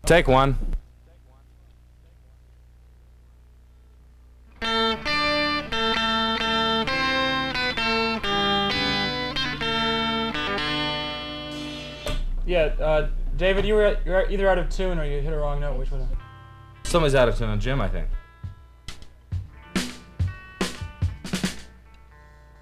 Take one. Yeah, David, you're either out of tune or you hit a wrong note. Which one? Somebody's out of tune on Jim, I think.